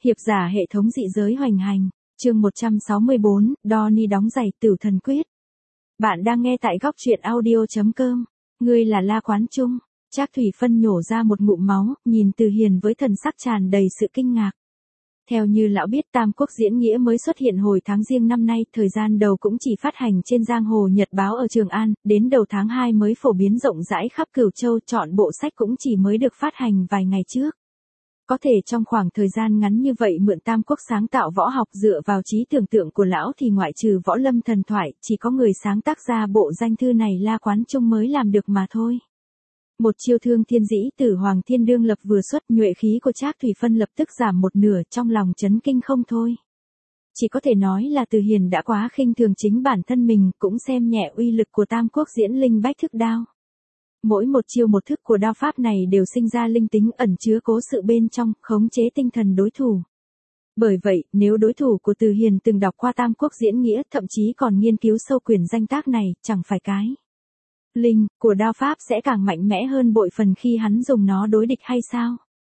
Hiệp giả hệ thống dị giới hoành hành, chương 164, Donnie đóng giày Tửu Thần Quyết. Bạn đang nghe tại góc truyện audio.com. Ngươi là La Quán Trung. Trác Thủy Phân nhổ ra một ngụm máu, nhìn Từ Hiền với thần sắc tràn đầy sự kinh ngạc. Theo như lão biết, Tam Quốc diễn nghĩa mới xuất hiện hồi tháng Giêng năm nay, thời gian đầu cũng chỉ phát hành trên giang hồ nhật báo ở Trường An, đến đầu tháng 2 mới phổ biến rộng rãi khắp Cửu Châu, chọn bộ sách cũng chỉ mới được phát hành vài ngày trước. Có thể trong khoảng thời gian ngắn như vậy mượn Tam Quốc sáng tạo võ học dựa vào trí tưởng tượng của lão thì ngoại trừ Võ Lâm thần thoại, chỉ có người sáng tác ra bộ danh thư này La Quán Trung mới làm được mà thôi. Một chiêu thương thiên dĩ tử Hoàng Thiên Đương lập vừa xuất, nhuệ khí của Trác Thủy Phân lập tức giảm một nửa, trong lòng chấn kinh không thôi. Chỉ có thể nói là Từ Hiền đã quá khinh thường chính bản thân mình, cũng xem nhẹ uy lực của Tam Quốc diễn linh bách thức đao. Mỗi một chiêu một thức của đao pháp này đều sinh ra linh tính ẩn chứa cố sự bên trong, khống chế tinh thần đối thủ. Bởi vậy, nếu đối thủ của Từ Hiền từng đọc qua Tam Quốc diễn nghĩa, thậm chí còn nghiên cứu sâu quyển danh tác này, chẳng phải cái linh của đao pháp sẽ càng mạnh mẽ hơn bội phần khi hắn dùng nó đối địch hay sao?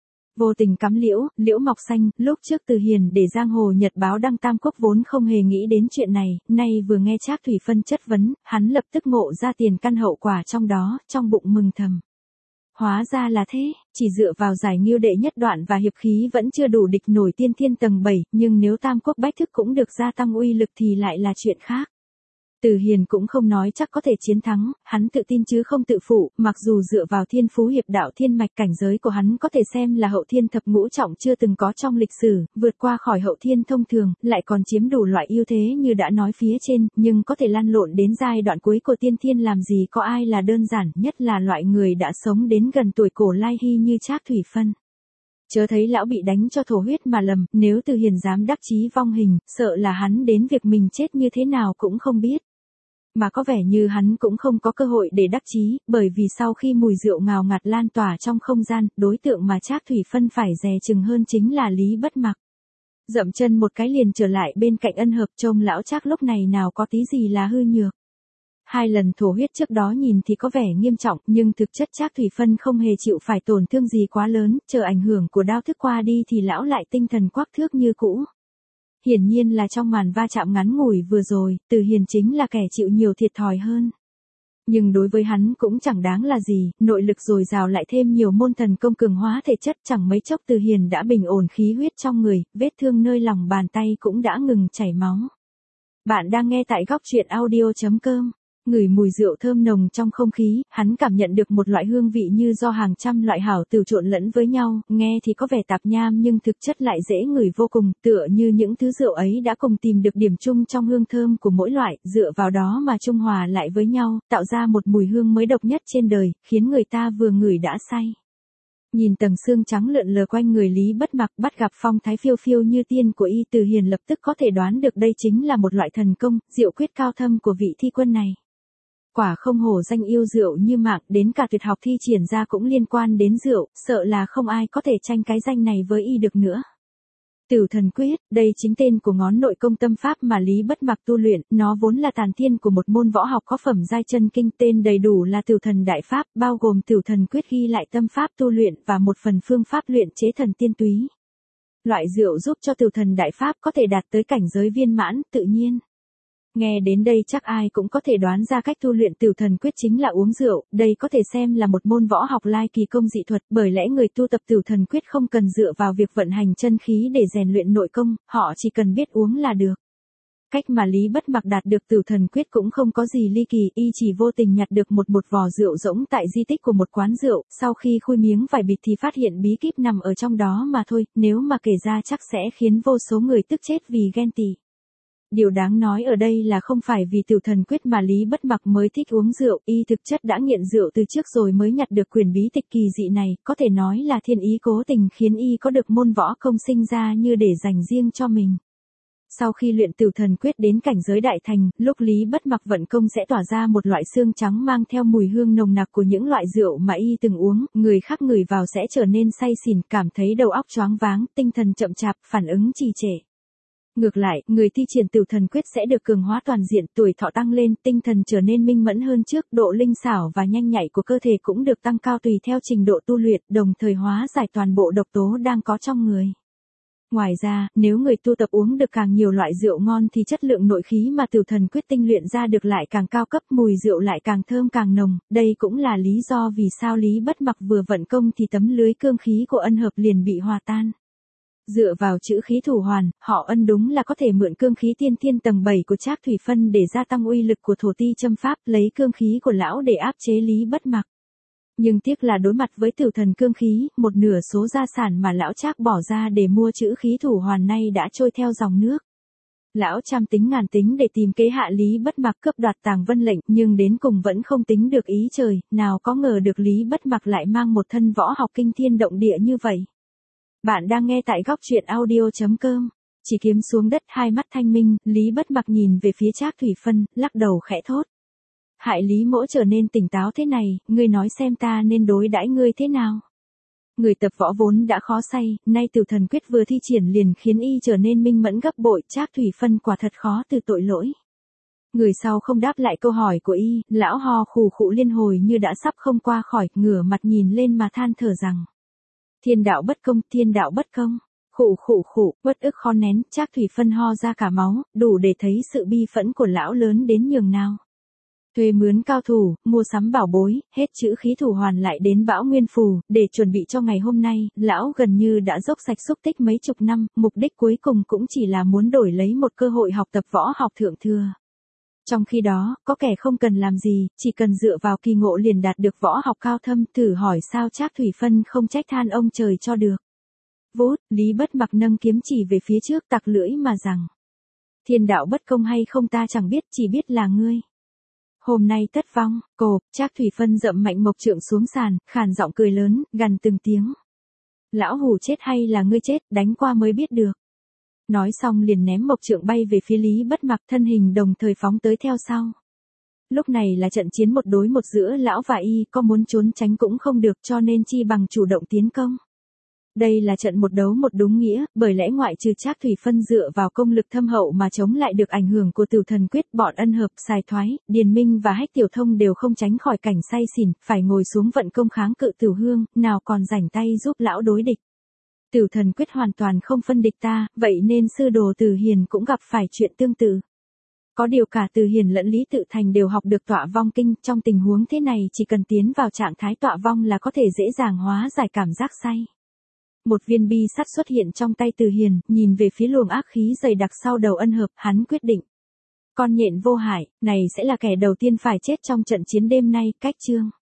Vô tình cắm liễu mọc xanh, lúc trước Từ Hiền để giang hồ nhật báo đăng Tam Quốc vốn không hề nghĩ đến chuyện này, nay vừa nghe Trác Thủy Phân chất vấn, hắn lập tức ngộ ra tiền căn hậu quả trong đó, trong bụng mừng thầm. Hóa ra là thế, chỉ dựa vào giải nghiêu đệ nhất đoạn và hiệp khí vẫn chưa đủ địch nổi tiên thiên tầng 7, nhưng nếu Tam Quốc bách thức cũng được gia tăng uy lực thì lại là chuyện khác. Từ Hiền cũng không nói chắc có thể chiến thắng, hắn tự tin chứ không tự phụ, mặc dù dựa vào thiên phú hiệp đạo thiên mạch cảnh giới của hắn có thể xem là hậu thiên thập ngũ trọng chưa từng có trong lịch sử, vượt qua khỏi hậu thiên thông thường, lại còn chiếm đủ loại ưu thế như đã nói phía trên, nhưng có thể lăn lộn đến giai đoạn cuối của tiên thiên làm gì có ai là đơn giản, nhất là loại người đã sống đến gần tuổi cổ lai hy như Trác Thủy Phân. Chớ thấy lão bị đánh cho thổ huyết mà lầm, nếu Từ Hiền dám đắc chí vong hình, sợ là hắn đến việc mình chết như thế nào cũng không biết. Mà có vẻ như hắn cũng không có cơ hội để đắc chí, bởi vì sau khi mùi rượu ngào ngạt lan tỏa trong không gian, đối tượng mà Trác Thủy Phân phải dè chừng hơn chính là Lý Bất Mặc. Dậm chân một cái liền trở lại bên cạnh Ân Hợp, trông lão Trác lúc này nào có tí gì là hư nhược. Hai lần thổ huyết trước đó nhìn thì có vẻ nghiêm trọng, nhưng thực chất Trác Thủy Phân không hề chịu phải tổn thương gì quá lớn, chờ ảnh hưởng của đao thức qua đi thì lão lại tinh thần quắc thước như cũ. Hiển nhiên là trong màn va chạm ngắn ngủi vừa rồi, Từ Hiền chính là kẻ chịu nhiều thiệt thòi hơn. Nhưng đối với hắn cũng chẳng đáng là gì, nội lực dồi dào lại thêm nhiều môn thần công cường hóa thể chất, chẳng mấy chốc Từ Hiền đã bình ổn khí huyết trong người, vết thương nơi lòng bàn tay cũng đã ngừng chảy máu. Bạn đang nghe tại góc truyện audio.com. Ngửi mùi rượu thơm nồng trong không khí, hắn cảm nhận được một loại hương vị như do hàng trăm loại hảo tửu trộn lẫn với nhau, nghe thì có vẻ tạp nham nhưng thực chất lại dễ ngửi vô cùng, tựa như những thứ rượu ấy đã cùng tìm được điểm chung trong hương thơm của mỗi loại, dựa vào đó mà trung hòa lại với nhau, tạo ra một mùi hương mới độc nhất trên đời, khiến người ta vừa ngửi đã say. Nhìn tầng xương trắng lượn lờ quanh người Lý Bất Mặc, bắt gặp phong thái phiêu phiêu như tiên của y, Từ Hiền lập tức có thể đoán được đây chính là một loại thần công, diệu quyết cao thâm của vị thi quân này. Quả không hổ danh yêu rượu như mạng, đến cả tuyệt học thi triển ra cũng liên quan đến rượu, sợ là không ai có thể tranh cái danh này với y được nữa. Tửu Thần Quyết, đây chính tên của ngón nội công tâm pháp mà Lý Bất Mặc tu luyện, nó vốn là tàn thiên của một môn võ học có phẩm giai chân kinh, tên đầy đủ là Tửu Thần Đại Pháp, bao gồm Tửu Thần Quyết ghi lại tâm pháp tu luyện và một phần phương pháp luyện chế thần tiên túy. Loại rượu giúp cho Tửu Thần Đại Pháp có thể đạt tới cảnh giới viên mãn, tự nhiên. Nghe đến đây chắc ai cũng có thể đoán ra cách tu luyện Tửu Thần Quyết chính là uống rượu, đây có thể xem là một môn võ học lai kỳ công dị thuật, bởi lẽ người tu tập Tửu Thần Quyết không cần dựa vào việc vận hành chân khí để rèn luyện nội công, họ chỉ cần biết uống là được. Cách mà Lý Bất Mặc đạt được Tửu Thần Quyết cũng không có gì ly kỳ, y chỉ vô tình nhặt được một vò rượu rỗng tại di tích của một quán rượu, sau khi khui miếng vài bịt thì phát hiện bí kíp nằm ở trong đó mà thôi, nếu mà kể ra chắc sẽ khiến vô số người tức chết vì ghen tị. Điều đáng nói ở đây là không phải vì Tửu Thần Quyết mà Lý Bất Mặc mới thích uống rượu, y thực chất đã nghiện rượu từ trước rồi mới nhặt được quyển bí tịch kỳ dị này, có thể nói là thiên ý cố tình khiến y có được môn võ công sinh ra như để dành riêng cho mình. Sau khi luyện Tửu Thần Quyết đến cảnh giới đại thành, lúc Lý Bất Mặc vận công sẽ tỏa ra một loại xương trắng mang theo mùi hương nồng nặc của những loại rượu mà y từng uống, người khác ngửi vào sẽ trở nên say xỉn, cảm thấy đầu óc choáng váng, tinh thần chậm chạp, phản ứng trì trệ. Ngược lại, người thi triển Tửu Thần Quyết sẽ được cường hóa toàn diện, tuổi thọ tăng lên, tinh thần trở nên minh mẫn hơn trước, độ linh xảo và nhanh nhạy của cơ thể cũng được tăng cao tùy theo trình độ tu luyện, đồng thời hóa giải toàn bộ độc tố đang có trong người. Ngoài ra, nếu người tu tập uống được càng nhiều loại rượu ngon thì chất lượng nội khí mà Tử Thần Quyết tinh luyện ra được lại càng cao cấp, mùi rượu lại càng thơm càng nồng, đây cũng là lý do vì sao Lý Bất Mặc vừa vận công thì tấm lưới cương khí của Ân Hợp liền bị hòa tan. Dựa vào chữ khí thủ hoàn, họ Ân đúng là có thể mượn cương khí tiên thiên tầng 7 của Trác Thủy Phân để gia tăng uy lực của thổ ti châm pháp, lấy cương khí của lão để áp chế Lý Bất Mặc. Nhưng tiếc là đối mặt với Tử Thần cương khí, một nửa số gia sản mà lão Trác bỏ ra để mua chữ khí thủ hoàn nay đã trôi theo dòng nước. Lão trăm tính ngàn tính để tìm kế hạ Lý Bất Mặc cướp đoạt Tàng Vân lệnh, nhưng đến cùng vẫn không tính được ý trời, nào có ngờ được Lý Bất Mặc lại mang một thân võ học kinh thiên động địa như vậy. Bạn đang nghe tại góc truyện audio.com. Chỉ kiếm xuống đất, hai mắt thanh minh, Lý Bất Mặc nhìn về phía Trác Thủy Phân, lắc đầu khẽ thốt. Hại Lý mỗ trở nên tỉnh táo thế này, ngươi nói xem ta nên đối đãi ngươi thế nào? Người tập võ vốn đã khó say, nay Tử Thần Quyết vừa thi triển liền khiến y trở nên minh mẫn gấp bội, Trác Thủy Phân quả thật khó từ tội lỗi. Người sau không đáp lại câu hỏi của y, lão ho khù khụ liên hồi như đã sắp không qua khỏi, ngửa mặt nhìn lên mà than thở rằng. Thiên đạo bất công, thiên đạo bất công. Khụ khụ khụ, uất ức khó nén, Trác Thủy Phân ho ra cả máu, đủ để thấy sự bi phẫn của lão lớn đến nhường nào. Thuê mướn cao thủ, mua sắm bảo bối, hết chữ khí thủ hoàn lại đến bão nguyên phù, để chuẩn bị cho ngày hôm nay, lão gần như đã dốc sạch xúc tích mấy chục năm, mục đích cuối cùng cũng chỉ là muốn đổi lấy một cơ hội học tập võ học thượng thừa. Trong khi đó, có kẻ không cần làm gì, chỉ cần dựa vào kỳ ngộ liền đạt được võ học cao thâm, thử hỏi sao Trác Thủy Phân không trách than ông trời cho được. Vút, Lý Bất Mặc nâng kiếm chỉ về phía trước tặc lưỡi mà rằng. Thiên đạo bất công hay không ta chẳng biết, chỉ biết là ngươi. Hôm nay tất vong, cộp, Trác Thủy Phân dậm mạnh mộc trượng xuống sàn, khàn giọng cười lớn, gằn từng tiếng. Lão hủ chết hay là ngươi chết, đánh qua mới biết được. Nói xong liền ném mộc trượng bay về phía Lý Bất Mặc, thân hình đồng thời phóng tới theo sau. Lúc này là trận chiến một đối một giữa lão và y, có muốn trốn tránh cũng không được, cho nên chi bằng chủ động tiến công. Đây là trận một đấu một đúng nghĩa, bởi lẽ ngoại trừ Trác Thủy Phân dựa vào công lực thâm hậu mà chống lại được ảnh hưởng của Tử Thần Quyết, bọn Ân Hợp, Sài Thoái, Điền Minh và Hách Tiểu Thông đều không tránh khỏi cảnh say xỉn, phải ngồi xuống vận công kháng cự Tử Hương, nào còn rảnh tay giúp lão đối địch. Tử Thần Quyết hoàn toàn không phân địch ta, vậy nên sư đồ Từ Hiền cũng gặp phải chuyện tương tự. Có điều cả Từ Hiền lẫn Lý Tự Thành đều học được tọa vong kinh, trong tình huống thế này chỉ cần tiến vào trạng thái tọa vong là có thể dễ dàng hóa giải cảm giác say. Một viên bi sắt xuất hiện trong tay Từ Hiền, nhìn về phía luồng ác khí dày đặc sau đầu Ân Hợp, hắn quyết định. Con nhện vô hại, này sẽ là kẻ đầu tiên phải chết trong trận chiến đêm nay, cách chương.